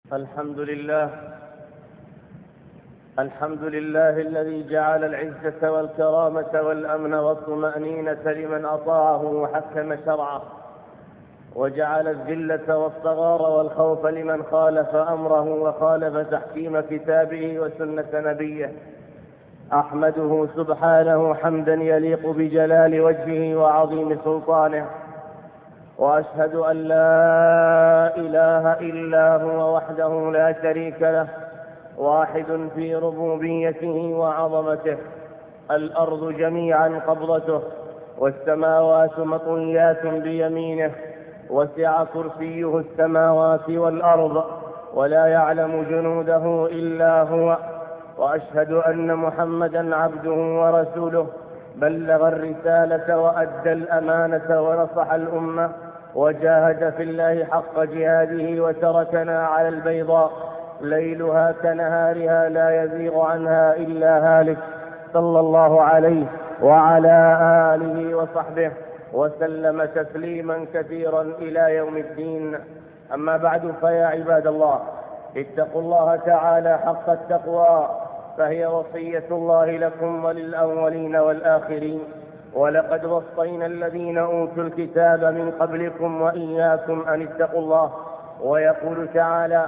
الحمد لله الذي جعل العزة والكرامة والأمن والطمأنينة لمن أطاعه وحكم شرعه، وجعل الذلة والصغار والخوف لمن خالف أمره وخالف تحكيم كتابه وسنة نبيه. أحمده سبحانه حمدا يليق بجلال وجهه وعظيم سلطانه، وأشهد أن لا إله إلا هو وحده لا شريك له، واحد في ربوبيته وعظمته. الأرض جميعا قبضته، والسماوات مطويات بيمينه، وسع كرسيه السماوات والأرض، ولا يعلم جنوده إلا هو. وأشهد أن محمدا عبده ورسوله، بلغ الرسالة وأدى الأمانة ونصح الأمة، وجاهد في الله حق جهاده، وتركنا على البيضاء ليلها كنهارها لا يزيغ عنها إلا هالك، صلى الله عليه وعلى آله وصحبه وسلم تسليما كثيرا إلى يوم الدين. أما بعد، فيا عباد الله، اتقوا الله تعالى حق التقوى، فهي وصية الله لكم وللأولين والآخرين. ولقد وصينا الذين أوتوا الكتاب من قبلكم وإياكم أن اتقوا الله. ويقول تعالى: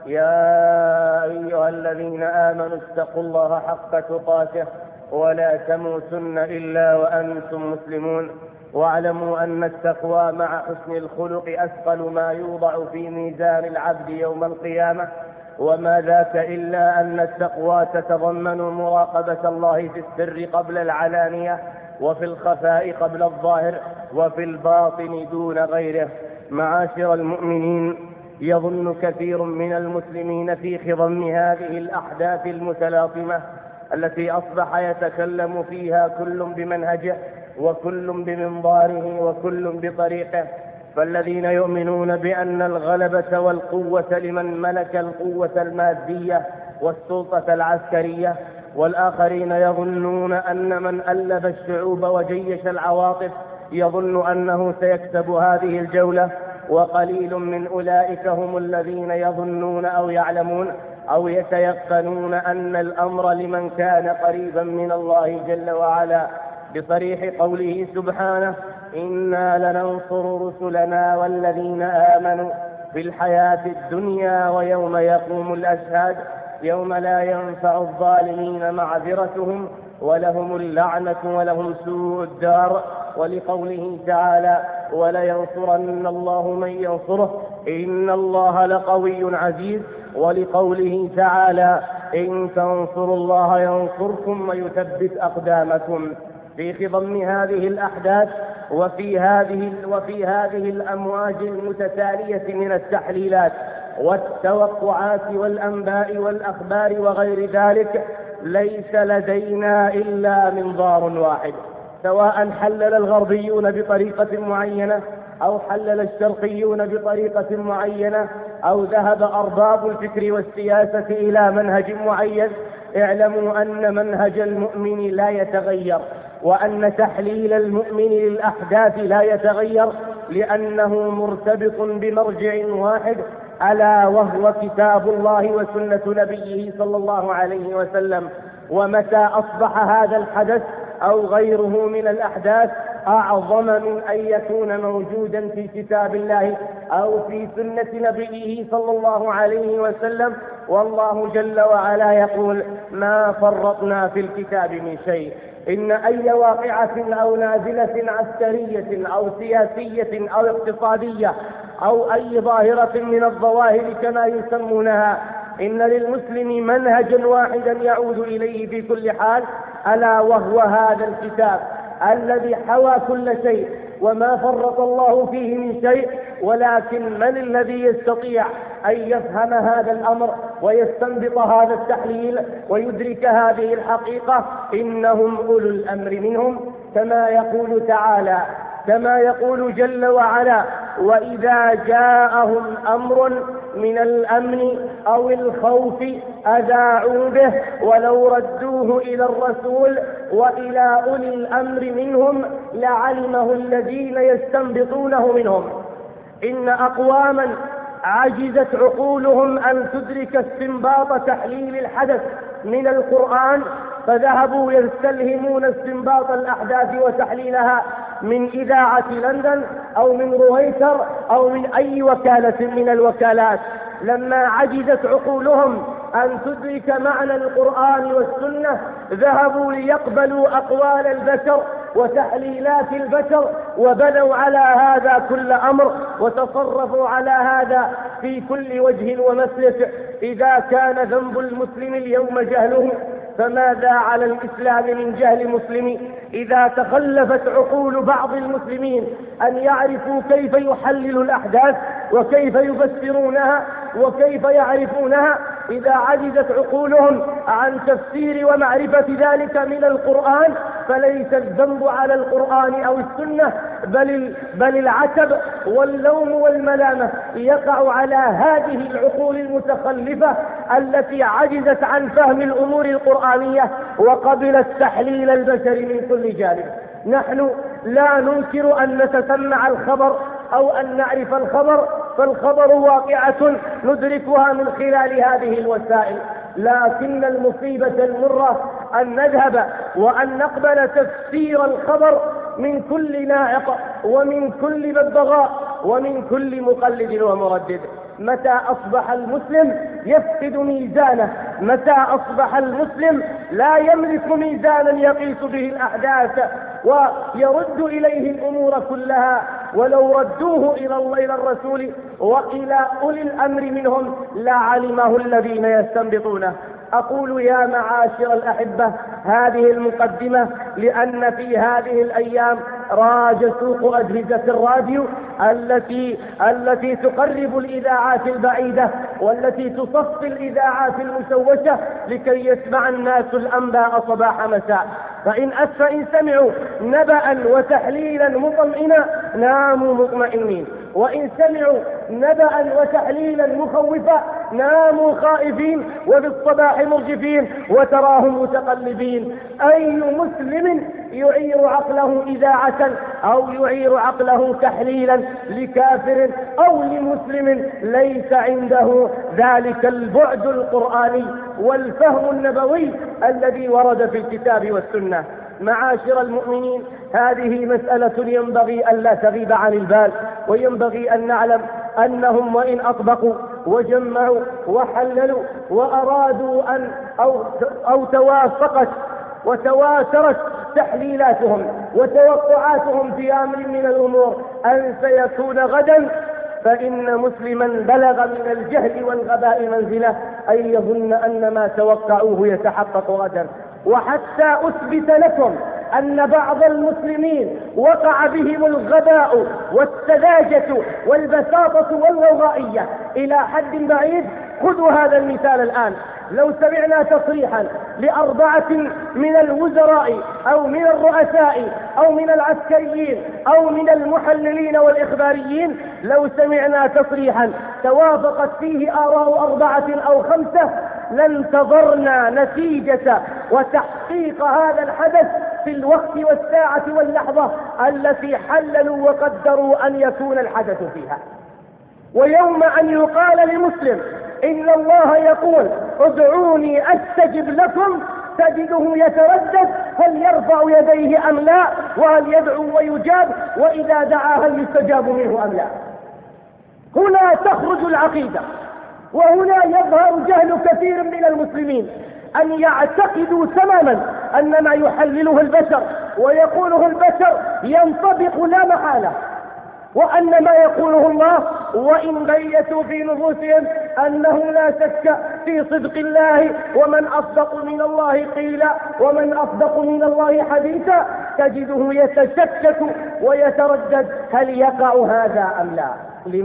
يا أيها الذين آمنوا اتقوا الله حق تقاته ولا تموتن إلا وأنتم مسلمون. واعلموا أن التقوى مع حسن الخلق أثقل ما يوضع في ميزان العبد يوم القيامة، وما ذاك إلا أن التقوى تتضمن مراقبة الله في السر قبل العلانية، وفي الخفاء قبل الظاهر، وفي الباطن دون غيره. معاشر المؤمنين، يظن كثير من المسلمين في خضم هذه الأحداث المتلاطمة التي أصبح يتكلم فيها كل بمنهجه، وكل بمنظاره، وكل بطريقه. فالذين يؤمنون بأن الغلبة والقوة لمن ملك القوة المادية والسلطة العسكرية، والآخرين يظنون أن من ألف الشعوب وجيش العواطف يظن أنه سيكسب هذه الجولة. وقليل من أولئك هم الذين يظنون أو يعلمون أو يتيقنون أن الأمر لمن كان قريبا من الله جل وعلا، بصريح قوله سبحانه: إنا لننصر رسلنا والذين آمنوا في الحياة الدنيا ويوم يقوم الأشهاد، يوم لا ينفع الظالمين معذرتهم ولهم اللعنة ولهم سوء الدار. ولقوله تعالى: ولينصرن الله من ينصره إن الله لقوي عزيز. ولقوله تعالى: إن تنصروا الله ينصركم ويثبت أقدامكم. في خضم هذه الأحداث وفي هذه الأمواج المتتالية من التحليلات والتوقعات والأنباء والأخبار وغير ذلك، ليس لدينا إلا منظار واحد، سواء حلل الغربيون بطريقة معينة أو حلل الشرقيون بطريقة معينة أو ذهب أرباب الفكر والسياسة إلى منهج معين. اعلموا أن منهج المؤمن لا يتغير، وأن تحليل المؤمن للأحداث لا يتغير، لأنه مرتبط بمرجع واحد، ألا وهو كتاب الله وسنة نبيه صلى الله عليه وسلم. ومتى أصبح هذا الحدث أو غيره من الأحداث أعظم من أن يكون موجودا في كتاب الله أو في سنة نبيه صلى الله عليه وسلم، والله جل وعلا يقول: ما فرطنا في الكتاب من شيء. إن أي واقعة أو نازلة عسكرية أو سياسية أو اقتصادية أو أي ظاهرة من الظواهر كما يسمونها، إن للمسلم منهجا واحدا يعود إليه في كل حال، ألا وهو هذا الكتاب الذي حوى كل شيء وما فرط الله فيه من شيء. ولكن من الذي يستطيع أن يفهم هذا الأمر ويستنبط هذا التحليل ويدرك هذه الحقيقة؟ إنهم أولو الأمر منهم، كما يقول تعالى، كما يقول جل وعلا: وإذا جاءهم أمر من الأمن أو الخوف أذاعوا به ولو ردوه إلى الرسول وإلى أولي الأمر منهم لعلمه الذين يستنبطونه منهم. إن أقواما عجزت عقولهم أن تدرك استنباط تحليل الحدث من القرآن، فذهبوا يستلهمون استنباط الأحداث وتحليلها من إذاعة لندن أو من رويتر أو من أي وكالة من الوكالات. لما عجزت عقولهم أن تدرك معنى القرآن والسنة، ذهبوا ليقبلوا أقوال البشر وتحليلات البشر، وبنوا على هذا كل أمر، وتصرفوا على هذا في كل وجه ومسلك. إذا كان ذنب المسلم اليوم جهله، فماذا على الإسلام من جهل مسلم؟ إذا تخلفت عقول بعض المسلمين أن يعرفوا كيف يحللوا الأحداث وكيف يفسرونها وكيف يعرفونها، إذا عجزت عقولهم عن تفسير ومعرفة ذلك من القرآن، فليس الذنب على القرآن أو السنة، بل العتب واللوم والملامة يقع على هذه العقول المتخلفة التي عجزت عن فهم الأمور القرآنية وقبلت تحليل البشر من كل جانب. نحن لا ننكر أن نتسمع الخبر أو أن نعرف الخبر، فالخبر واقعة ندركها من خلال هذه الوسائل، لكن المصيبة المرة أن نذهب وأن نقبل تفسير الخبر من كل ناعق ومن كل ببغاء ومن كل مقلد ومردد. متى أصبح المسلم يفقد ميزانه؟ متى أصبح المسلم لا يملك ميزانا يقيس به الأحداث ويرد إليه الأمور كلها؟ ولو ردوه إلى الرسول وإلى أولي الأمر منهم لعلمه الذين يستنبطونه. أقول يا معاشر الأحبة هذه المقدمة لأن في هذه الأيام راج سوق أجهزة الراديو التي تقرب الإذاعات البعيدة والتي تصفي الإذاعات المشوشة لكي يسمع الناس الأنباء صباح مساء. فإن سمعوا نبأ وتحليلا مطمئنا ناموا مطمئنين، وإن سمعوا نبأ وتحليلا مخوفا ناموا خائفين وبالصباح مرجفين وتراهم متقلبين. أي مسلم يعير عقله إذاعة أو يعير عقله تحليلا لكافر أو لمسلم ليس عنده ذلك البعد القرآني والفهم النبوي الذي ورد في الكتاب والسنة؟ معاشر المؤمنين، هذه مسألة ينبغي أن لا تغيب عن البال، وينبغي أن نعلم أنهم وإن أطبقوا وجمعوا وحللوا وأرادوا أو توافقت وتواترت تحليلاتهم وتوقعاتهم في أمر من الأمور أن سيكون غدا، فإن مسلما بلغ من الجهل والغباء منزله أن يظن أن ما توقعوه يتحقق غدا. وحتى أثبت لكم أن بعض المسلمين وقع بهم الغباء والسذاجة والبساطة والغوغائية إلى حد بعيد، خذوا هذا المثال الآن. لو سمعنا تصريحا ل4 من الوزراء أو من الرؤساء أو من العسكريين أو من المحللين والإخباريين، لو سمعنا تصريحا توافقت فيه آراء 4 أو 5 لانتظرنا نتيجة وتحقيق هذا الحدث في الوقت والساعة واللحظة التي حللوا وقدروا أن يكون الحدث فيها. ويوم أن يقال لمسلم إن الله يقول ادعوني أستجب لكم، تجده يتردد هل يرفع يديه أم لا، وهل يدعو ويجاب، وإذا دعا هل يستجاب منه أم لا. هنا تخرج العقيدة، وهنا يظهر جهل كثير من المسلمين أن يعتقدوا تماما أن ما يحلله البشر ويقوله البشر ينطبق لا محالة، وأن ما يقوله الله وإن بيتوا في نفوسهم أنه لا شك في صدق الله، ومن أصدق من الله قيلا ومن أصدق من الله حديثا، تجده يتشكك ويتردد هل يقع هذا أم لا.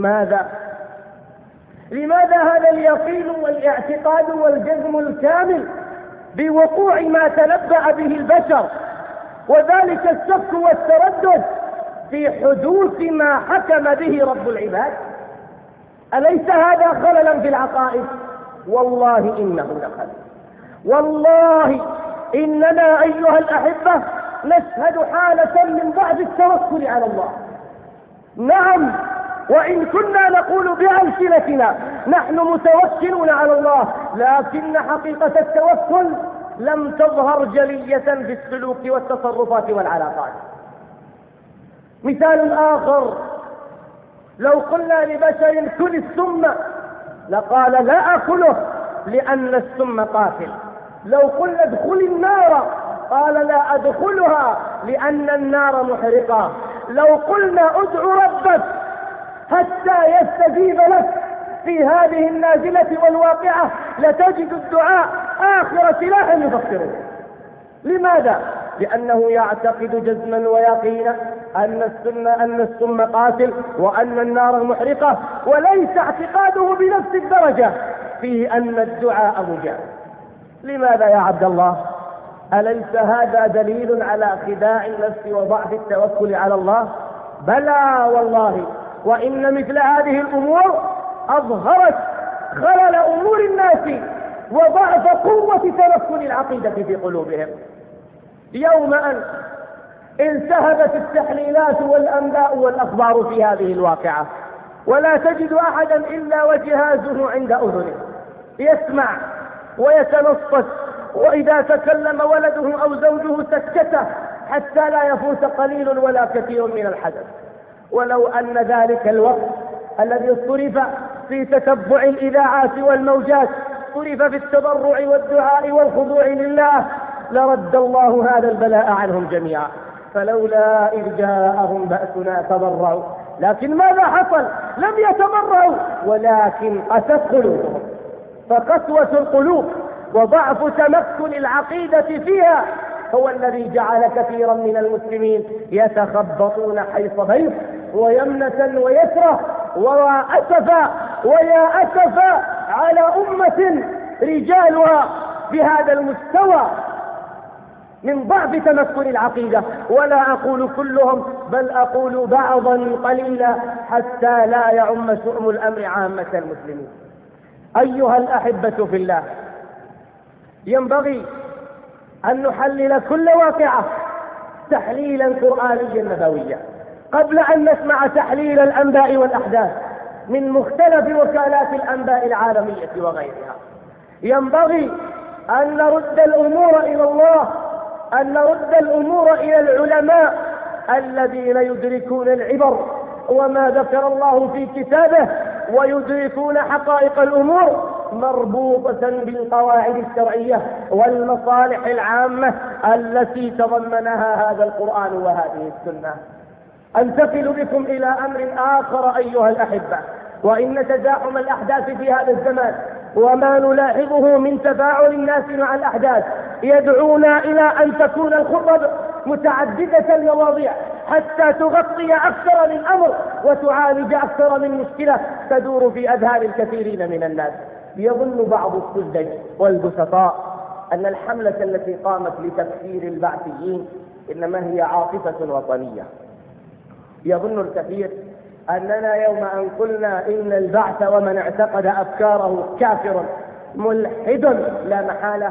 لماذا هذا اليقين والاعتقاد والجزم الكامل بوقوع ما تنبأ به البشر، وذلك الشك والتردد في حدوث ما حكم به رب العباد؟ أليس هذا خللا في العقائد؟ والله إنه لخلل. والله إننا أيها الأحبة نشهد حالة من بعد التوكل على الله. نعم، وإن كنا نقول بألسنتنا نحن متوكلون على الله، لكن حقيقة التوكل لم تظهر جلية في السلوك والتصرفات والعلاقات. مثال آخر، لو قلنا لبشر كل السم لقال لا أكله لأن السم قاتل. لو قلنا ادخل النار قال لا أدخلها لأن النار محرقة. لو قلنا ادع ربك حتى يستجيب لك في هذه النازلة والواقعة لتجد الدعاء آخر سلاح يفكره. لماذا؟ لأنه يعتقد جزما ويقينا أن السم قاتل وأن النار محرقة، وليس اعتقاده بنفس الدرجة في أن الدعاء مجاب. لماذا يا عبد الله؟ أليس هذا دليل على خداع النفس وضعف التوكل على الله؟ بلى والله، وإن مثل هذه الأمور أظهرت خلل أمور الناس وضعف قوة تمكن العقيدة في قلوبهم. يوم أن انتهبت التحليلات والأنباء والأخبار في هذه الواقعة، ولا تجد أحدا إلا وجهازه عند أذنه يسمع ويتنصت، وإذا تكلم ولده أو زوجه سكته حتى لا يفوت قليل ولا كثير من الحدث. ولو أن ذلك الوقت الذي صرف في تتبع الإذاعات والموجات صرف في التضرع والدعاء والخضوع لله لرد الله هذا البلاء عنهم جميعا. فلولا إذ جاءهم بأسنا تضرعوا، لكن ماذا حصل؟ لم يتضرعوا ولكن قست قلوبهم. فقسوة القلوب وضعف تمكن العقيدة فيها هو الذي جعل كثيرا من المسلمين يتخبطون حيث بيت ويمنة ويسرة. ويا أسفا على أمة رجالها بهذا المستوى من ضعف تمكن العقيدة، ولا أقول كلهم بل أقول بعضا قليلا حتى لا يعم شؤم الأمر عامة المسلمين. أيها الأحبة في الله، ينبغي أن نحلل كل واقعة تحليلا قرآنيا نبويا قبل أن نسمع تحليل الأنباء والأحداث من مختلف وكالات الأنباء العالمية وغيرها. ينبغي أن نرد الأمور إلى الله، أن نرد الأمور إلى العلماء الذين يدركون العبر وما ذكر الله في كتابه ويدركون حقائق الأمور مربوطة بالقواعد الشرعية والمصالح العامة التي تضمنها هذا القرآن وهذه السنة. أنتقل بكم إلى أمر آخر أيها الأحبة، وإن تزاحم الأحداث في هذا الزمان وما نلاحظه من تفاعل الناس مع الأحداث يدعونا إلى أن تكون الخطب متعددة المواضيع حتى تغطي أكثر من أمر وتعالج أكثر من مشكلة تدور في أذهان الكثيرين من الناس. يظن بعض السذج والبسطاء أن الحملة التي قامت لتكفير البعثيين إنما هي عاطفة وطنية. يظن الكثير أننا يوم أن قلنا إن البعث ومن اعتقد أفكاره كافر ملحد لا محالة،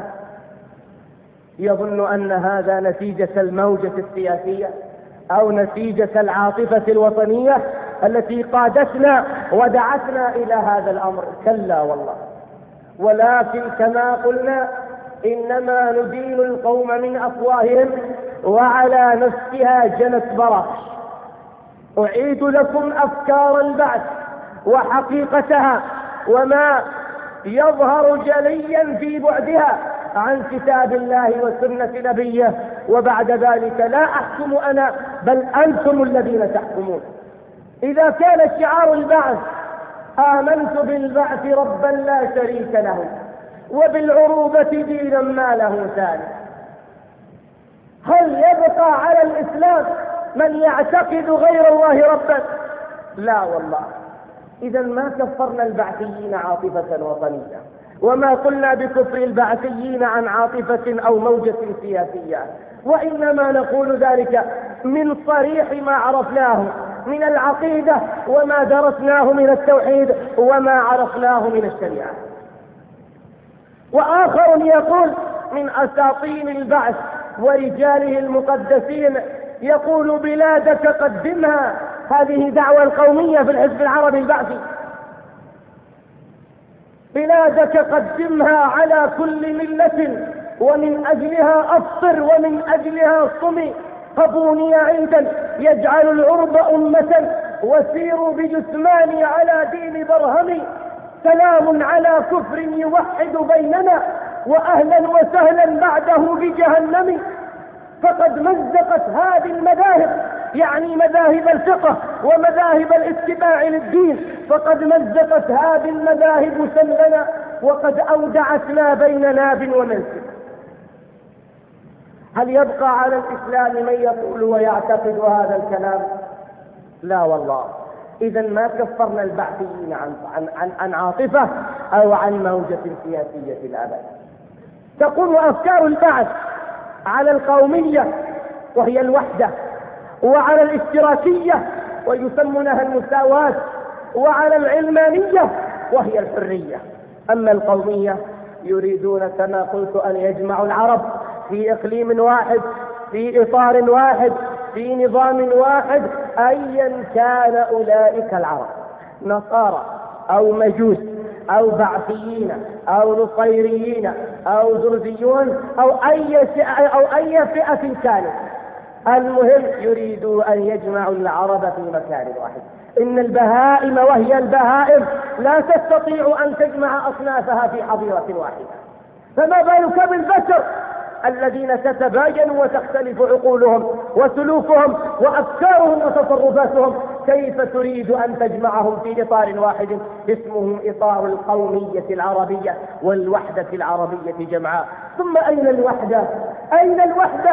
يظن أن هذا نتيجة الموجة السياسية أو نتيجة العاطفة الوطنية التي قادتنا ودعتنا إلى هذا الأمر. كلا والله، ولكن كما قلنا إنما ندين القوم من أفواههم وعلى نفسها جنت برش. أعيد لكم أفكار البعث وحقيقتها وما يظهر جليا في بعدها عن كتاب الله وسنة نبيه، وبعد ذلك لا أحكم أنا بل أنتم الذين تحكمون. إذا كان شعار البعث آمنت بالبعث ربا لا شريك له وبالعروبة دينا ما له ثاني، هل يبقى على الإسلام من يعتقد غير الله ربا؟ لا والله. إذا ما كفرنا البعثيين عاطفة وطنية، وما قلنا بكفر البعثيين عن عاطفة أو موجة سياسية، وإنما نقول ذلك من صريح ما عرفناه من العقيدة وما درسناه من التوحيد وما عرفناه من الشريعة. وآخر يقول من أساطين البعث ورجاله المقدسين، يقول بلادك قدمها هذه دعوة القومية في الحزب العربي البعثي. بلادك قدمها على كل ملة، ومن أجلها أفطر ومن أجلها صم. قبوني عيدا يجعل العرب أمة، وسيروا بجثماني على دين برهمي. سلام على كفر يوحد بيننا، وأهلا وسهلا بعده بجهنم. فقد مزقت هذه المذاهب، يعني مذاهب الفقه ومذاهب الاتباع للدين، فقد مزقت هذه المذاهب سلنا، وقد أودعت ما بين ناب ومنسك. هل يبقى على الإسلام من يقول ويعتقد هذا الكلام؟ لا والله. إذا ما كفرنا البعثيين عن عاطفة أو عن موجة سياسية الأبد. تقوم أفكار البعث على القومية وهي الوحدة، وعلى الاشتراكية ويسمونها المساواة، وعلى العلمانية وهي الحرية. أما القومية يريدون كما قلت أن يجمعوا العرب في إقليم واحد، في إطار واحد، في نظام واحد، أيا كان أولئك العرب، نصارى أو مجوس أو بعثيين أو نصيريين أو زرزيون أو أي فئة كانت. المهم يريدوا أن يجمعوا العرب في مكان واحد. إن البهائم وهي البهائم لا تستطيع أن تجمع أصنافها في حظيرة واحدة، فما بالك بالبشر الذين تتباين وتختلف عقولهم وسلوكهم وأفكارهم وتصرفاتهم؟ كيف تريد أن تجمعهم في إطار واحد اسمه إطار القومية العربية والوحدة العربية جمعاء؟ ثم أين الوحدة؟ أين الوحدة؟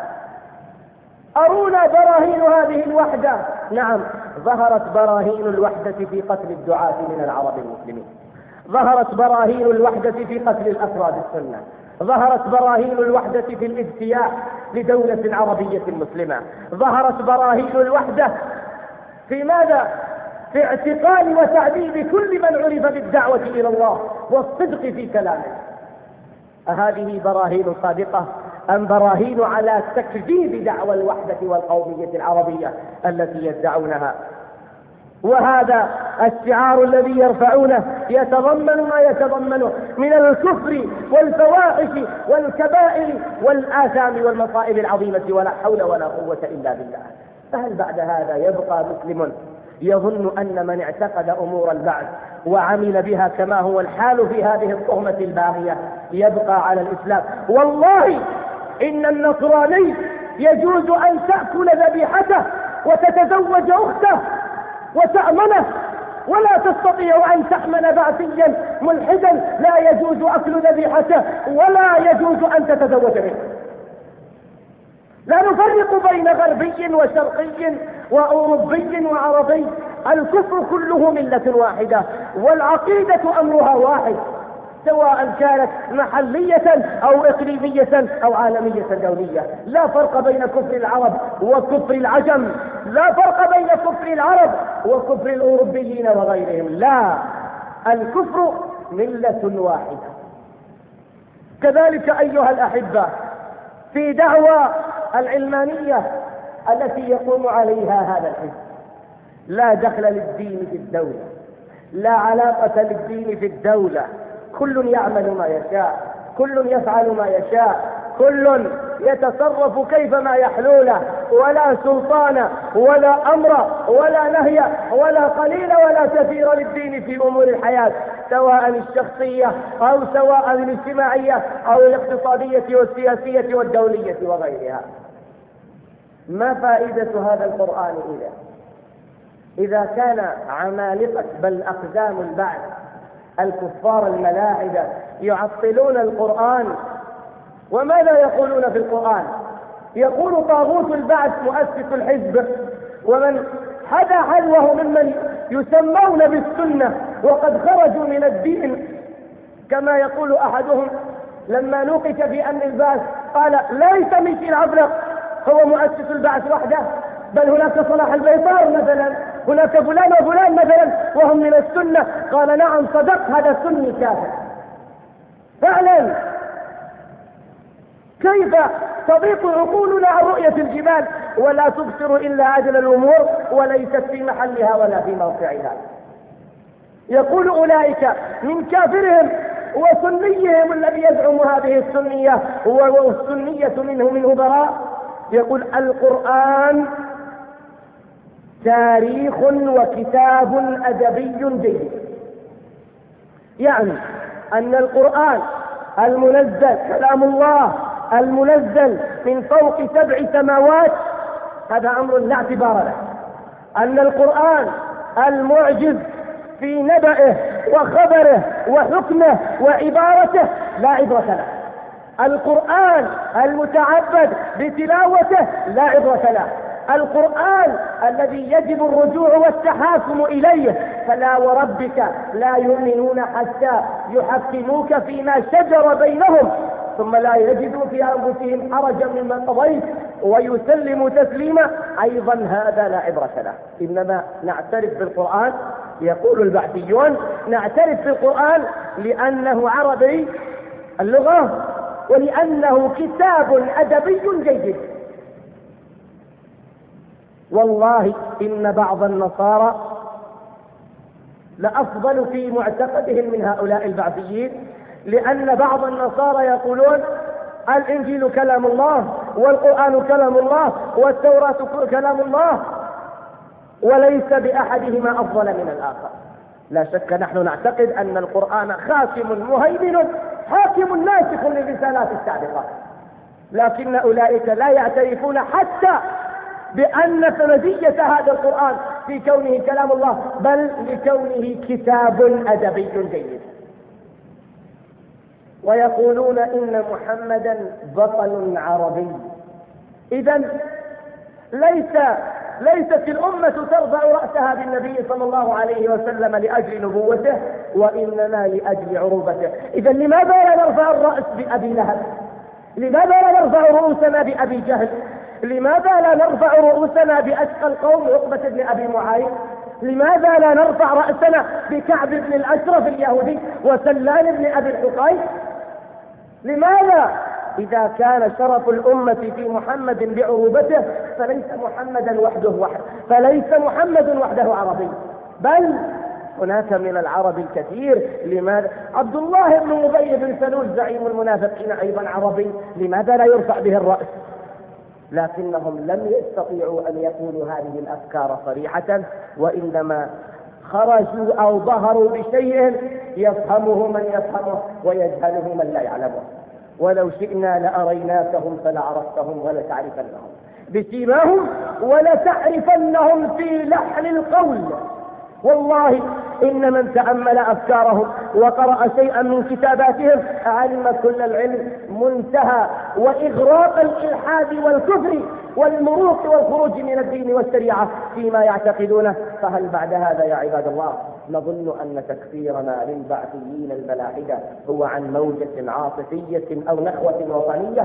أرونا براهين هذه الوحدة. نعم، ظهرت براهين الوحدة في قتل الدعاة من العرب المسلمين، ظهرت براهين الوحدة في قتل الأفراد السنة، ظهرت براهين الوحدة في الاجتياح لدولة عربية مسلمة، ظهرت براهين الوحدة في ماذا؟ في اعتقال وتعذيب كل من عرف بالدعوة إلى الله والصدق في كلامه. أهذه براهين صادقة أم براهين على تكذيب دعوى الوحدة والقومية العربية التي يدعونها؟ وهذا الشعار الذي يرفعونه يتضمن ما يتضمنه من الكفر والفواحش والكبائر والآثام والمصائب العظيمة، ولا حول ولا قوة إلا بالله. فهل بعد هذا يبقى مسلم يظن أن من اعتقد أمور البعث وعمل بها كما هو الحال في هذه الطغمة الباغية يبقى على الإسلام؟ والله إن النصراني يجوز أن تأكل ذبيحته وتتزوج أخته وتأمنه، ولا تستطيع أن تأمن بعثيا ملحدا لا يجوز أكل ذبيحته ولا يجوز أن تتزوج منه. لا نفرق بين غربي وشرقي وأوروبي وعربي، الكفر كله ملة واحدة، والعقيدة أمرها واحد، سواء كانت محلية أو إقليمية أو عالمية دولية. لا فرق بين كفر العرب وكفر العجم، لا فرق بين كفر العرب وكفر الأوروبيين وغيرهم، لا، الكفر ملة واحدة. كذلك أيها الأحبة في دعوى العلمانية التي يقوم عليها هذا الحزب، لا دخل للدين في الدولة، لا علاقة للدين في الدولة، كل يعمل ما يشاء، كل يفعل ما يشاء، كل يتصرف كيفما يحلو له، ولا سلطان ولا أمر ولا نهي ولا قليل ولا كثير للدين في أمور الحياة، سواء الشخصية أو سواء الاجتماعية أو الاقتصادية والسياسية والدولية وغيرها. ما فائدة هذا القرآن إذا كان عمالقة بل أقدام البعث الكفار الملاحدة يعطلون القرآن؟ وماذا يقولون في القرآن؟ يقول طاغوت البعث مؤسس الحزب ومن حدا حلوه ممن يسمون بالسنة وقد خرجوا من الدين، كما يقول أحدهم لما نوقش في أمن البعث قال ليس ميشيل العبرق هو مؤسس البعث وحده، بل هناك صلاح البيطار مثلا، هناك فلان وفلان مثلا وهم من السنة. قال نعم صدق، هذا سني كافر فعلا. كيف تضيق عقولنا عن رؤية الجبال ولا تبصر إلا أجل الأمور وليست في محلها ولا في موقعها. يقول أولئك من كافرهم وسنيهم الذي يزعم هذه السنية والسنية منه براء، يقول القرآن تاريخ وكتاب أدبي جيد. يعني أن القرآن المنزل كلام الله المنزل من فوق 7 سماوات هذا أمر لا اعتبار له. أن القرآن المعجز في نبأه وخبره وحكمه وعبارته لا عبرة له. القرآن المتعبد بتلاوته لا عبرة له. القرآن الذي يجب الرجوع والتحاكم إليه، فلا وربك لا يؤمنون حتى يحكموك فيما شجر بينهم ثم لا يجدوا في أنفسهم حرجا مما قضيت ويسلموا تسليما، أيضا هذا لا عبرة له. إنما نعترف بالقرآن، يقول البحثيون نعترف بالقرآن لأنه عربي اللغة ولأنه كتاب أدبي جيد. والله إن بعض النصارى لأفضل في معتقدهم من هؤلاء البعثيين، لأن بعض النصارى يقولون الإنجيل كلام الله والقرآن كلام الله والتوراة كلام الله وليس بأحدهما أفضل من الآخر. لا شك نحن نعتقد أن القرآن خاتم مهيمن حاكم ناسخ للرسالات السابقة، لكن أولئك لا يعترفون حتى بأن مزية هذا القرآن في كونه كلام الله بل لكونه كتاب أدبي جيد. ويقولون إن محمدا بطل عربي. إذن ليست الأمة ترفع رأسها بالنبي صلى الله عليه وسلم لأجل نبوته وإنما لأجل عروبته. إذن لماذا لا نرفع الرأس بأبي لهب؟ لماذا لا نرفع رؤوسنا بأبي جهل؟ لماذا لا نرفع رؤوسنا بأشقى القوم عقبة بن أبي معاذ؟ لماذا لا نرفع رأسنا بكعب بن الأشرف اليهودي وسلان بن أبي الحقيق؟ لماذا؟ إذا كان شرف الأمة في محمد بعروبته فليس محمد وحده عربي، بل هناك من العرب الكثير. لماذا؟ عبد الله بن أبي بن سلول زعيم المنافقين أيضا عربي، لماذا لا يرفع به الرأس؟ لكنهم لم يستطيعوا أن يقولوا هذه الأفكار صريحة، وإنما خرجوا أو ظهروا بشيء يفهمه من يفهمه ويجهله من لا يعلمه. ولو شئنا لأريناكهم فلعرفتهم ولتعرفنهم بسيماهم ولتعرفنهم في لحن القول. والله إن من تأمل أفكارهم وقرأ شيئا من كتاباتهم علم كل العلم منتهى وإغراق الإلحاد والكفر والمروق والخروج من الدين والشريعة فيما يعتقدونه. فهل بعد هذا يا عباد الله نظن أن تكفيرنا للبعثيين الملاحدة هو عن موجة عاطفية أو نخوة وطنية؟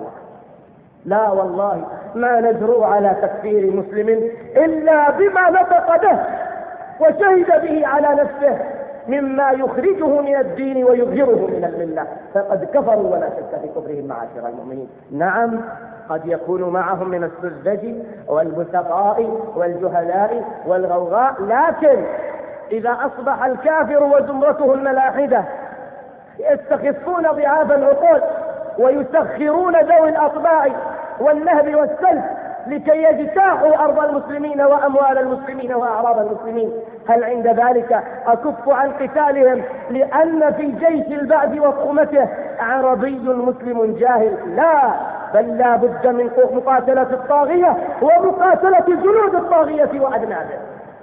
لا والله ما نجرؤ على تكفير مسلم إلا بما نطق به وشهد به على نفسه مما يخرجه من الدين ويظهره من الملة، فقد كفروا ولا شك في كفرهم معاشر المؤمنين. نعم قد يكون معهم من السذج والبسطاء والجهلاء والغوغاء، لكن إذا أصبح الكافر وزمرته الملاحدة يستخفون ضعاف العقول ويسخرون ذوي الأطباع والنهب والسلف لكي يجتاحوا أرض المسلمين وأموال المسلمين وأعراض المسلمين، هل عند ذلك أكف عن قتالهم لأن في جيش البعث وقومته عربي مسلم جاهل؟ لا، بل لا بد من مقاتلة الطاغية ومقاتلة جنود الطاغية وأذنابه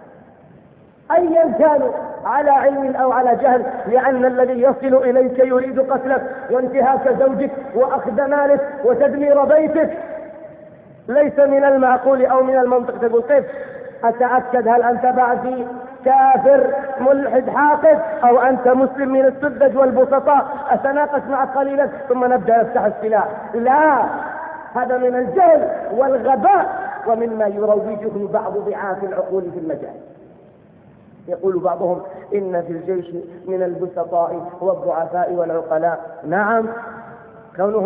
أيا كانوا على علم أو على جهل، لأن الذي يصل إليك يريد قتلك وانتهاك زوجك وأخذ مالك وتدمير بيتك. ليس من المعقول أو من المنطق تقول كيف أتأكد هل أنت بعثي كافر ملحد حاقد أو أنت مسلم من السذج والبسطاء، أتناقش معك قليلا ثم نبدأ نفتح السلاح. لا، هذا من الجهل والغباء ومما يروجه بعض ضعاف العقول في المجال. يقول بعضهم إن في الجيش من البسطاء والضعفاء والعقلاء. نعم، كونهم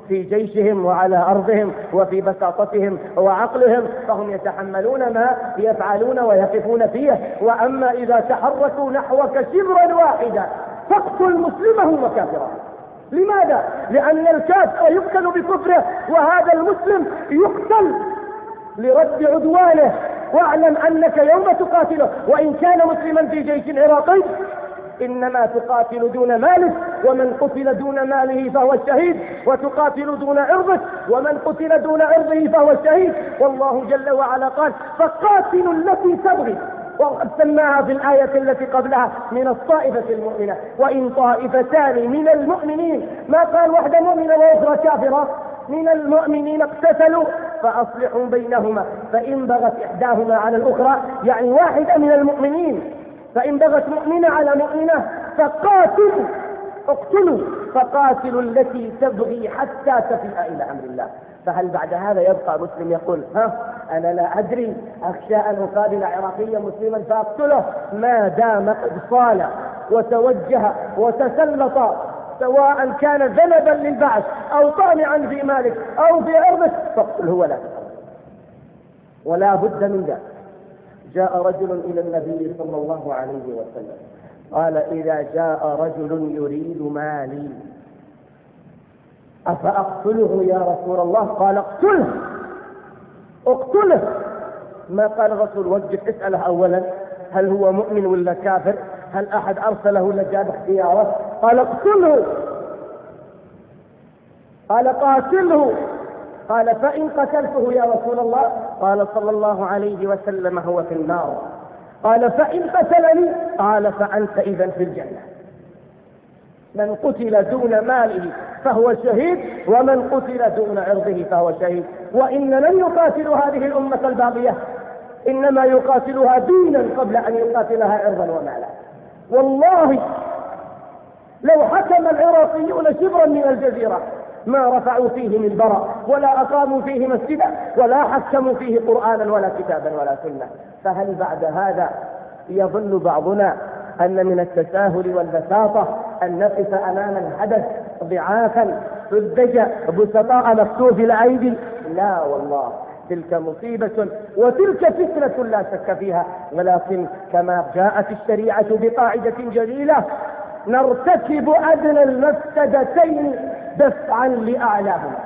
في جيشهم وعلى أرضهم وفي بساطتهم وعقلهم، فهم يتحملون ما يفعلون ويقفون فيه. وأما إذا تحركوا نحوك شبرا واحدا فاقتل مسلمه وكافره. لماذا؟ لأن الكافر يقتل بكفره وهذا المسلم يقتل لرد عدوانه. واعلم أنك يوم تقاتله وإن كان مسلما في جيش عراقي إنما تقاتل دون ماله، ومن قتل دون ماله فهو الشهيد، وتقاتل دون عرضه، ومن قتل دون عرضه فهو الشهيد. والله جل وعلا قال فقاتلوا التي تبغي، وقد سماها في الآية التي قبلها من الطائفة المؤمنة. وإن طائفتان من المؤمنين، ما قال واحدة مؤمنة وأخرى كافرة، من المؤمنين اقتتلوا فأصلحوا بينهما فإن بغت إحداهما على الأخرى، يعني واحدة من المؤمنين، فإن بغت مؤمنة على مؤمنة فقاتلوا، اقتلوا، فقاتلوا التي تبغي حتى تفيء إلى أمر الله. فهل بعد هذا يبقى مسلم يقول أنا لا أدري، أخشى أن أقابل عراقيا مسلما فأقتله؟ ما دام قد صال وتوجه وتسلط، سواء كان ذنبا للبعث أو طامعا في مالك أو في عرضك، فاقتله ولا تقتله، ولا بد من ذلك. جاء رجل إلى النبي صلى الله عليه وسلم قال إذا جاء رجل يريد مالي أفأقتله يا رسول الله؟ قال اقتله، اقتله. ما قال الرسول وجه اسأله أولا هل هو مؤمن ولا كافر، هل أحد أرسله ولا جاب اختياره؟ قال اقتله، قال قاتله. قال فإن قتلته يا رسول الله؟ قال صلى الله عليه وسلم هو في النار. قال فإن قتلني؟ قال فأنت إذن في الجنة. من قتل دون ماله فهو شهيد، ومن قتل دون عرضه فهو شهيد. وإن لم يقاتلوا هذه الأمة الباقية، إنما يقاتلها دينا قبل أن يقاتلها عرضا ومالا. والله لو حكم العراقيون شبرا من الجزيرة ما رفعوا فيه من براء، ولا أقاموا فيه مسجدا، ولا حكموا فيه قرآنا ولا كتابا ولا سنة. فهل بعد هذا يظن بعضنا أن من التساهل والبساطة أن نقف أمام الحدث ضعافا سذجا بسطاء مكتوف الأيدي؟ لا والله، تلك مصيبة وتلك فتنة لا شك فيها. ولكن كما جاءت الشريعة بقاعدة جليلة نرتكب أدنى المفسدتين دفعا لأعلاهما.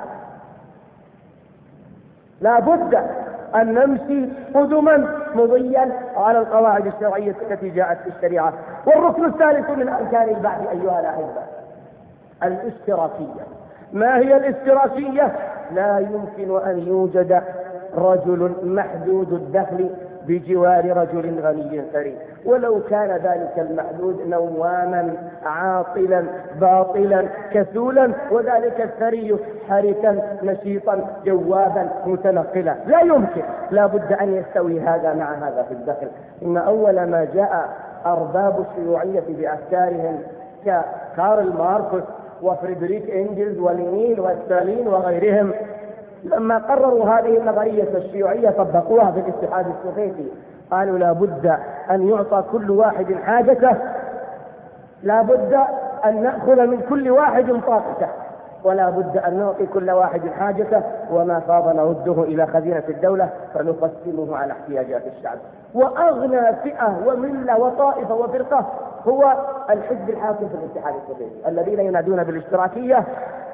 لا بد أن نمشي قدما مضيا على القواعد الشرعية التي جاءت في الشريعة. والركن الثالث من أركان البعث أيها الأحبة الاشتراكية. ما هي الاشتراكية؟ لا يمكن أن يوجد رجل محدود الدخل بجوار رجل غني ثري، ولو كان ذلك المحدود نواما عاطلا باطلا كسولا، وذلك الثري حركا نشيطا جوابا متنقلا. لا يمكن، لا بد أن يستوي هذا مع هذا في الدخل. إن أول ما جاء أرباب الشيوعية بأفكارهم ككارل ماركس وفريدريك إنجلز ولينين وستالين وغيرهم، لما قرروا هذه النظرية الشيوعية طبقوها في الاتحاد السوفيتي. قالوا لا بد أن يعطى كل واحد حاجته، لا بد أن نأخذ من كل واحد طاقته، ولا بد أن نعطي كل واحد حاجته، وما فاض نرده إلى خزينة الدولة فنقسمه على احتياجات الشعب. وأغنى فئة وملة وطائفة وفرقة هو الحزب الحاكم في الاتحاد السوفيتي، الذين ينادون بالاشتراكية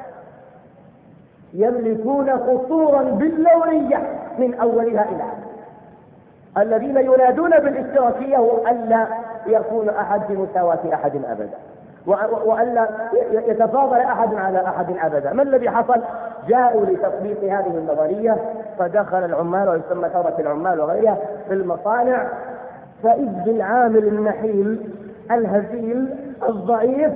يملكون قصورا باللونية من أولها إلى آخرها. الذين ينادون بالاشتراكية هم ألا يكون أحد في مساواة أحد أبدا، وألا يتفاضل أحد على أحد أبدا. ما الذي حصل؟ جاءوا لتطبيق هذه النظرية فدخل العمال، ويسمى ثورة العمال وغيرها، في المصانع، فإذ بالعامل النحيل الهزيل الضعيف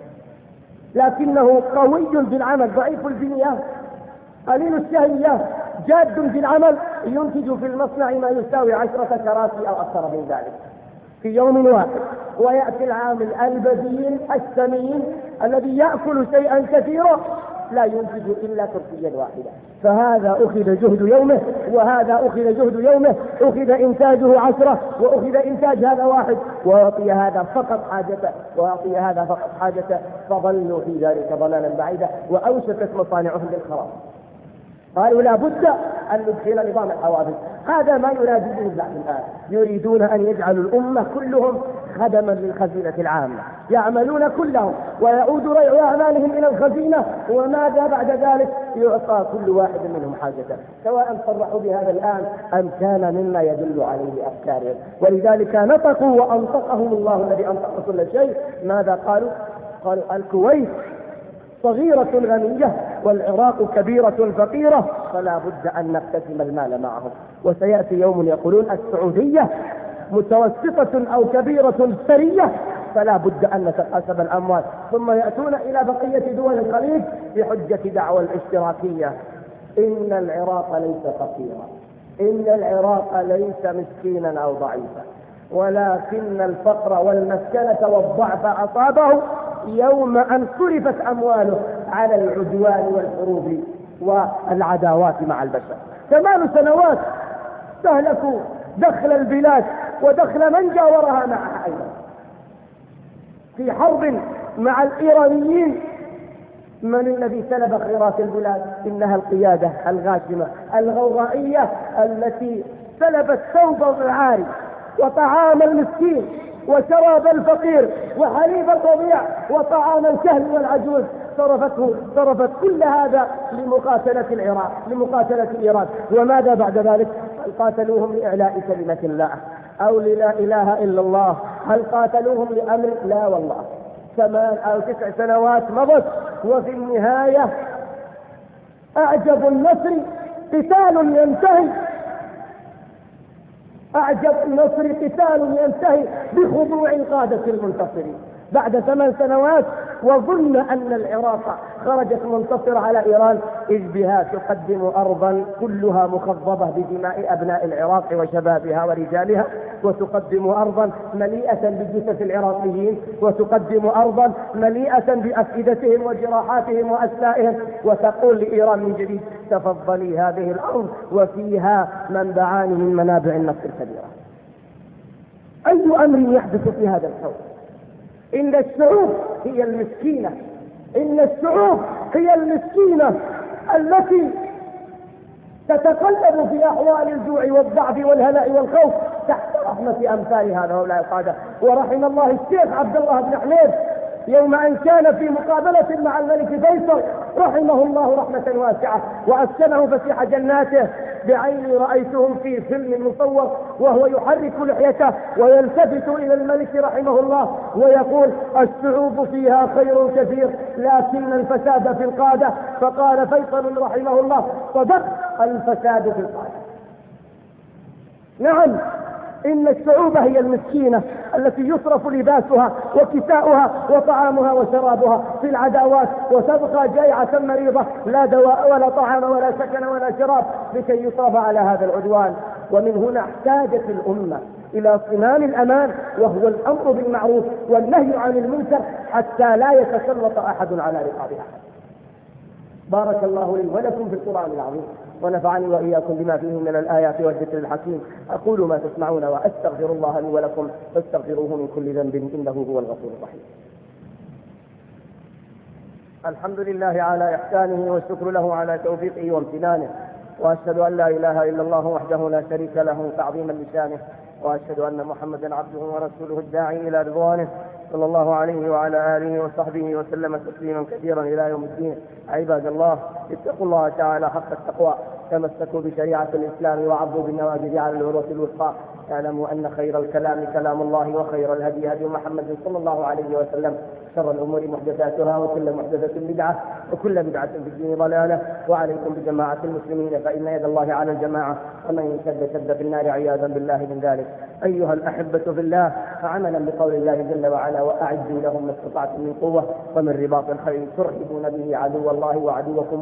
لكنه قوي في العمل، ضعيف البنية قليل الشهية جاد في العمل، ينتج في المصنع ما يساوي 10 كراسي أو أكثر من ذلك في يوم واحد. ويأتي العامل البذيل السمين الذي يأكل شيئا كثيرا لا ينتج إلا كرسيا واحدا. فهذا أخذ جهد يومه وهذا أخذ جهد يومه، أخذ إنتاجه 10 وأخذ إنتاج هذا 1، وأعطي هذا فقط حاجته وأعطي هذا فقط حاجته، فضلوا في ذلك ضلالا بعيدا وأوشكت مصانعهم بالخراب. قالوا لا بد أن ندخل نظام الحوافز. هذا ما يناديه البعض الآن، يريدون أن يجعلوا الأمة كلهم خدما للخزينة العامة، يعملون كلهم ويعود ريع أعمالهم إلى الخزينة، وماذا بعد ذلك؟ يعطى كل واحد منهم حاجته، سواء صرحوا بهذا الآن أم كان مما يدل عليه أفكارهم. ولذلك نطقوا وأنطقهم الله الذي أنطق كل شيء. ماذا قالوا؟ قالوا الكويت صغيرة غنية والعراق كبيرة فقيرة، فلا بد أن نقتسم المال معهم. وسيأتي يوم يقولون السعودية متوسطة أو كبيرة ثرية، فلا بد أن نتقاسم الأموال. ثم يأتون إلى بقية دول الخليج بحجة دعوى الاشتراكية. إن العراق ليس فقيرا، إن العراق ليس مسكينا أو ضعيفا، ولكن الفقر والمسكنة والضعف أصابه يوم أن صرفت أمواله على العدوان والحروب والعداوات مع البشر. 8 سنوات استهلكوا دخل البلاد ودخل من جاورها معها أيضا في حرب مع الإيرانيين. من الذي سلب خيرات البلاد؟ إنها القيادة الغاشمة الغوغائية التي سلبت ثوب الرعاري وطعام المسكين وشراب الفقير وحليب الرضيع وطعام الكهل والعجوز، صرفت كل هذا لمقاتلة العراق، لمقاتلة إيران. وماذا بعد ذلك؟ هل قاتلوهم لإعلاء كلمة الله أو للا إله إلا الله؟ هل قاتلوهم لأمر؟ لا والله. 8 أو 9 سنوات مضت، وفي النهاية أعجب النصر قتال ينتهي، أعجب النصر قتال ينتهي بخضوع القادة المنتصرين. بعد 8 سنوات وظن أن العراق خرجت منتصرة على إيران، إذ بها تقدم أرضا كلها مخضبة بدماء أبناء العراق وشبابها ورجالها، وتقدم أرضا مليئة بجثث العراقيين، وتقدم أرضا مليئة بأفئدتهم وجراحاتهم وأسلائهم، وتقول لإيران من جديد تفضلي هذه الأرض وفيها منبعان من منابع النصر الكبيرة. أي أمر يحدث في هذا الكون؟ إن الشعوب هي المسكينة، إن الشعوب هي المسكينة التي تتقلب في أحوال الجوع والضعف والهلاء والخوف تحت رحمة أمثال هؤلاء القادة. ورحم الله الشيخ عبد الله بن حميد يوم أن كان في مقابلة مع الملك فيصل رحمه الله رحمة واسعة وأسكنه فسيح جناته، بعيني رأيتهم في فيلم مصور وهو يحرك لحيته ويلتفت إلى الملك رحمه الله ويقول الشعوب فيها خير كثير لكن الفساد في القادة. فقال فيصل رحمه الله صدق، الفساد في القادة. نعم، إن الشعوب هي المسكينة التي يصرف لباسها وكساؤها وطعامها وشرابها في العداوات، وتبقى جائعة مريضة لا دواء ولا طعام ولا سكن ولا شراب لكي يصاب على هذا العدوان. ومن هنا احتاجت الأمة إلى صمام الأمان، وهو الأمر بالمعروف والنهي عن المنكر، حتى لا يتسلط أحد على رقاب أحد. بارك الله لي ولكم في القرآن العظيم، ونفعني وإياكم بما فيه من الآيات والذكر الحكيم. أقول ما تسمعون وأستغفر الله لي ولكم فاستغفروه من كل ذنب إنه هو الغفور الرحيم. الحمد لله على إحسانه والشكر له على توفيقه وامتنانه، وأشهد أن لا إله إلا الله وحده لا شريك له تعظيما لشانه، وأشهد أن محمدا عبده ورسوله الداعي إلى رضوانه صلى الله عليه وعلى آله وصحبه وسلم تسليما كثيرا إلى يوم الدين. عباد الله، اتقوا الله تعالى حق التقوى، تمسكوا بشريعة الإسلام وعضوا بالنواجذ على العروة الوثقى. اعلموا أن خير الكلام كلام الله، وخير الهدي هدي محمد صلى الله عليه وسلم، شر الأمور محدثاتها، وكل محدثة بدعة، وكل بدعة في الدين ضلالة. وعليكم بجماعة المسلمين فإن يد الله على الجماعة، ومن شد في النار عياذا بالله من ذلك. أيها الأحبة في الله، عملا بقول الله جل وعلا وأعدوا لهم ما استطعتم من قوة ومن رباط الخيل ترهبون به عدو الله وعدوكم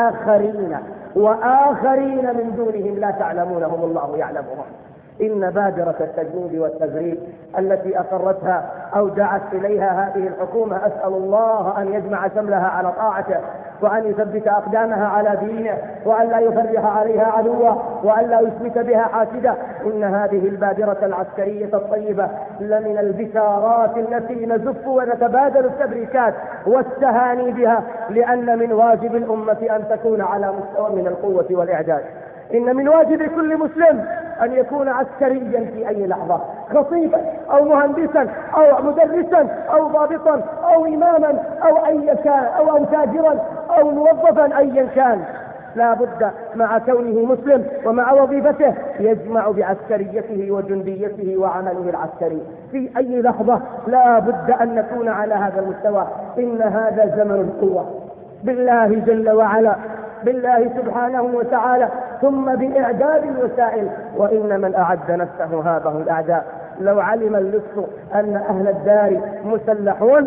وآخرين من دونهم لا تعلمونهم الله يعلمهم. إن بادرة التجنيد والتزريب التي أقرتها أو دعت إليها هذه الحكومة، أسأل الله أن يجمع شملها على طاعته، وأن يثبت أقدامها على دينه، وأن لا يفرح عليها عدوا، وأن لا يشمت بها حاسدا. إن هذه البادرة العسكرية الطيبة لمن البشارات التي نزف ونتبادل التبريكات والتهاني بها، لأن من واجب الأمة أن تكون على مستوى من القوة والإعداد. إن من واجب كل مسلم أن يكون عسكريا في أي لحظة، خطيبا أو مهندسا أو مدرسا أو ضابطا أو إماما أو أي كان أو تاجرا أو موظفا أيا كان، لا بد مع كونه مسلم ومع وظيفته يجمع بعسكريته وجنديته وعمله العسكري في أي لحظة. لا بد أن نكون على هذا المستوى. إن هذا زمن القوة بالله جل وعلا، بالله سبحانه وتعالى، ثم بإعداد الوسائل. وإن من أعد نفسه هابه الأعداء. لو علم اللص أن أهل الدار مسلحون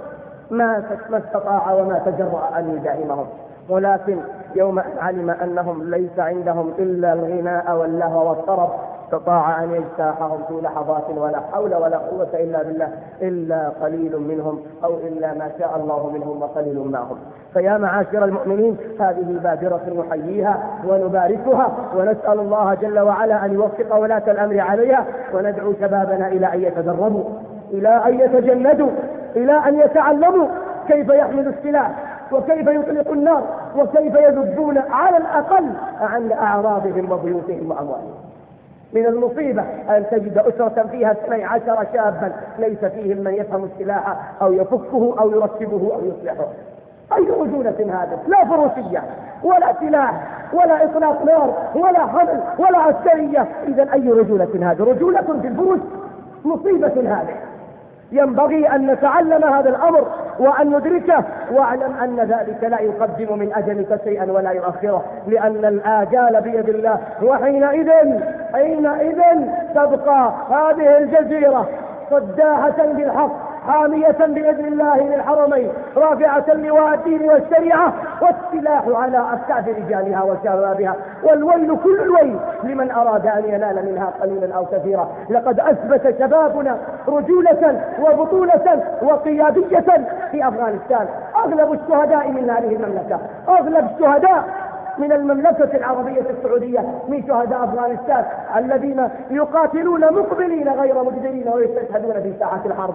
ما استطاع وما تجرأ أن يداهمهم، ولكن يوم أن علم أنهم ليس عندهم إلا الغناء واللهو والطرب استطاع أن يجتاحهم في لحظات، ولا حول ولا قوة إلا بالله، إلا قليل منهم أو إلا ما شاء الله منهم وقليل معهم. فيا معاشر المؤمنين، هذه بادرة نحييها ونباركها، ونسأل الله جل وعلا أن يوفق ولاة الأمر عليها، وندعو شبابنا إلى أن يتدربوا، إلى أن يتجندوا، إلى أن يتعلموا كيف يحملوا السلاح، وكيف يطلقوا النار، وكيف يذبون على الأقل عن أعراضهم وبيوتهم وأموالهم. من المصيبة أن تجد أسرة فيها 12 شابا ليس فيهم من يفهم السلاح أو يفكه أو يركبه أو يصلحه. أي رجولة هذا؟ لا فروسية ولا سلاح ولا إطلاق نار ولا حمل ولا عسكرية. إذن أي رجولة هذا؟ رجولة في الفروس، مصيبة هذه. ينبغي أن نتعلم هذا الأمر وأن ندركه، واعلم أن ذلك لا يقدم من أجلك شيئا ولا يؤخره، لأن الآجال بيد الله. وحينئذ تبقى هذه الجزيرة صداحة بالحق، حامية بإذن الله للحرمين، رافعة لواء الدين والشريعة، والسلاح على أكتاف رجالها وشبابها، والويل كل الويل لمن أراد أن ينال منها قليلا أو كثيرا. لقد أثبت شبابنا رجولة وبطولة وقيادية في أفغانستان. أغلب الشهداء من هذه المملكة، أغلب الشهداء من المملكة العربية السعودية، من شهداء أفغانستان الذين يقاتلون مقبلين غير مجدرين ويستشهدون في ساحة الحرب.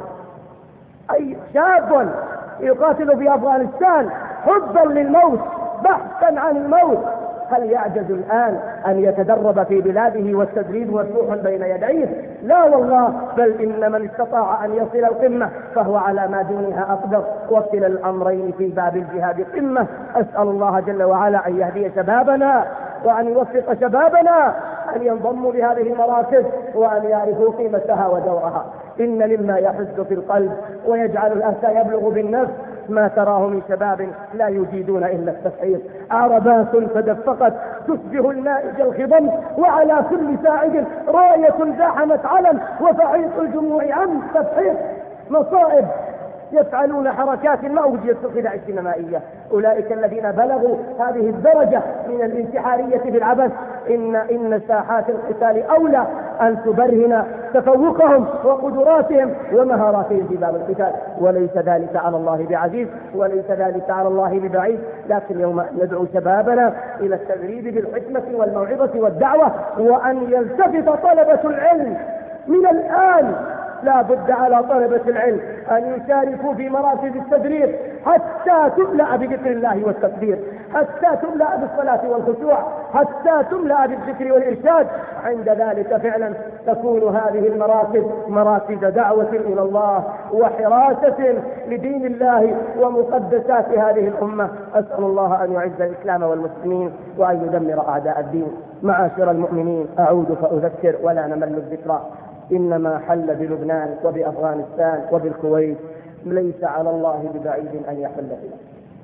أي شاب يقاتل في أفغانستان حبا للموت، بحثا عن الموت، هل يعجز الآن أن يتدرب في بلاده والتدريب مفتوح بين يديه؟ لا والله، بل إن من استطاع أن يصل القمة فهو على ما دونها أقدر، وكلا الأمرين في باب الجهاد قمة. أسأل الله جل وعلا أن يهدي شبابنا وأن يوفق شبابنا أن ينضموا لهذه المراكز وأن يعرفوا قيمتها ودورها. إن مما يحز في القلب ويجعل الأسى يبلغ بالنفس ما تراه من شباب لا يجيدون إلا التسعير، عربات تدفقت تشبه النائج الخضم، وعلى كل ساعد راية زاحمت علم، وفعيق الجموع عن تفحيط. مصائب يفعلون حركات ما وجدت في الخدع السينمائية. أولئك الذين بلغوا هذه الدرجة من الانتحارية في العبث، إن ساحات القتال أولى أن تبرهن تفوقهم وقدراتهم ومهاراتهم في باب القتال، وليس ذلك على الله بعزيز، وليس ذلك على الله ببعيد. لكن يوم ندعو شبابنا إلى التدريب بالحكمة والموعظة والدعوة، وأن يلتفت طلبة العلم من الآن. لا بد على طلبة العلم أن يشاركوا في مراكز التدريب حتى تملأ بذكر الله والتكبير، حتى تملأ بالصلاة والخشوع، حتى تملأ بالذكر والإرشاد. عند ذلك فعلا تكون هذه المراكز مراكز دعوة إلى الله وحراسة لدين الله ومقدسات هذه الأمة. أسأل الله أن يعز الإسلام والمسلمين وأن يدمر أعداء الدين. معاشر المؤمنين، أعود فأذكر ولا نمل الذكرى، إنما حل بلبنان وبأفغانستان وبالكويت ليس على الله ببعيد أن يحل بنا.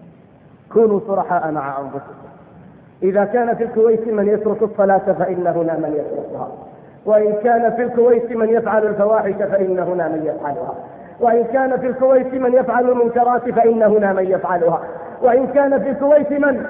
كونوا صرحاء مع أنفسكم. إذا كان في الكويت من يترك الصلاة فإن هنا من يتركها، وإن كان في الكويت من يفعل الفواحش فإن هنا من يفعلها، وإن كان في الكويت من يفعل المنكرات فإن هنا من يفعلها، وإن كان في الكويت من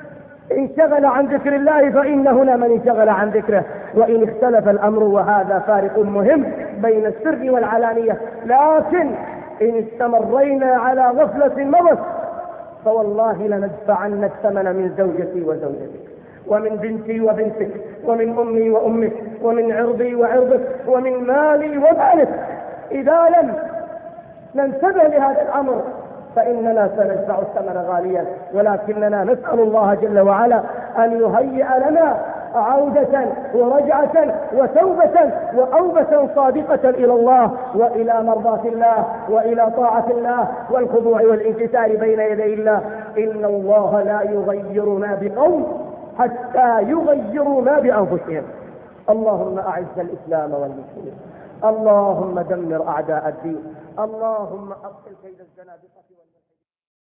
انشغل عن ذكر الله فإن هنا من انشغل عن ذكره. وإن اختلف الأمر، وهذا فارق مهم بين السر والعلانية، لكن إن استمرينا على غفلة مضت فوالله لندفعن الثمن من زوجتي وزوجتك، ومن بنتي وبنتك، ومن أمي وأمك، ومن عرضي وعرضك، ومن مالي ومالك، إذا لم ننتبه لهذا الأمر فإننا سندفع الثمن غاليا. ولكننا نسأل الله جل وعلا أن يهيئ لنا عودة ورجعة وتوبة وأوبة صادقة إلى الله وإلى مرضاة الله وإلى طاعة الله والخضوع والانكسار بين يدي الله. إن الله لا يغير ما بقوم حتى يغيروا ما بأنفسهم. اللهم أعز الإسلام والمسلمين، اللهم دمر أعداء الدين، اللهم أبطل كيد الزنادقة